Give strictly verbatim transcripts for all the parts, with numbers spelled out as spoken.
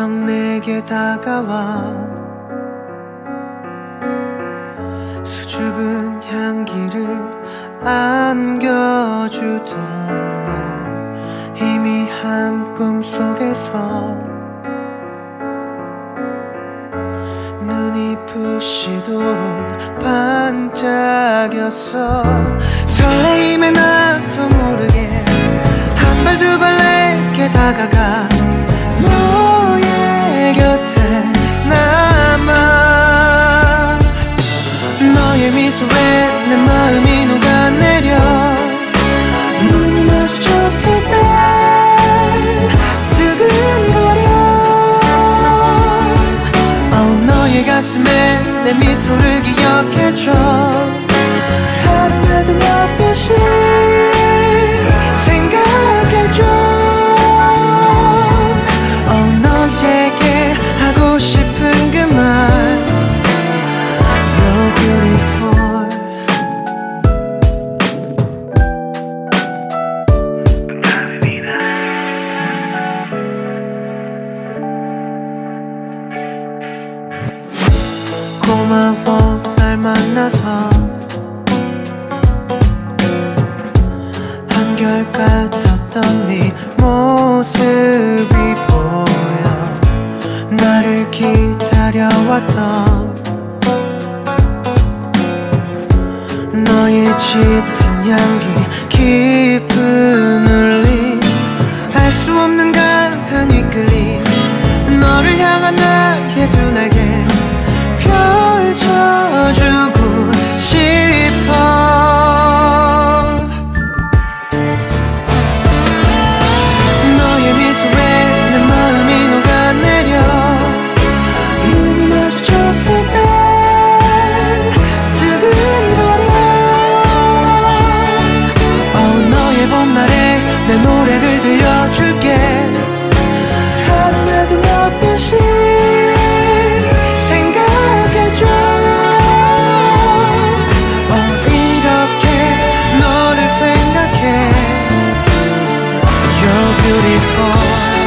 넌 내게 다가와 수줍은 향기를 안겨주던 너 희미한 꿈속에서 눈이 부시도록 반짝였어. 설레임에 나도 모르게 한 발 두 발 내게 다가가 너의 곁에 남아. 너의 미소에 내 마음이 녹아내려 눈이 마주쳤을 때 두근거려. oh, 너의 가슴에 내 미소를 기억해줘. 하루에도 몇 번씩 생각해줘. oh, 너에게 하고 싶은 그 말 You're beautiful. 고마워 날 만나서 한결같았던 네 모습이 보여. 나를 기다려왔던 너의 짙은 향기 깊은 울림 알 수 없는 강한 이끌림 너를 향한 나의 두 날개 펼쳐주고 싶어. 너의 미소에 내 마음이 녹아내려 눈이 마주쳤을 때 두근거려. oh, 너의 봄날에 내 노래를 들려줄게. 하루에도 몇 번씩 생각해줘. oh, 이렇게 너를 생각해. You're beautiful.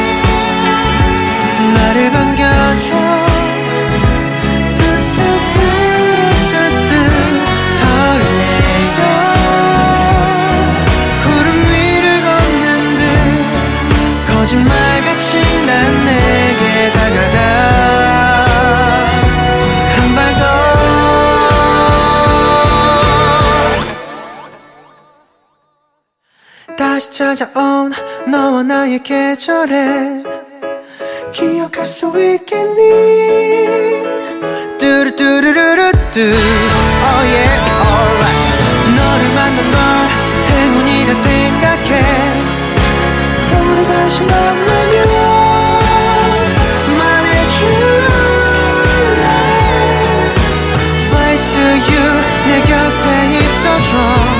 나를 반겨줘. 뚜뚜뚜뚜뚜 설레어 구름 위를 걷는 듯 거짓말같이 난 내게 다가가 한 발 더. 다시 찾아온 너와 나의 계절에 기억할 수 있겠니. 뚜루뚜루루루뚜 Oh yeah alright. 너를 만난 걸 행운이라 생각해. 우리 다시 만나면 말해줄래. Fly to you 내 곁에 있어줘.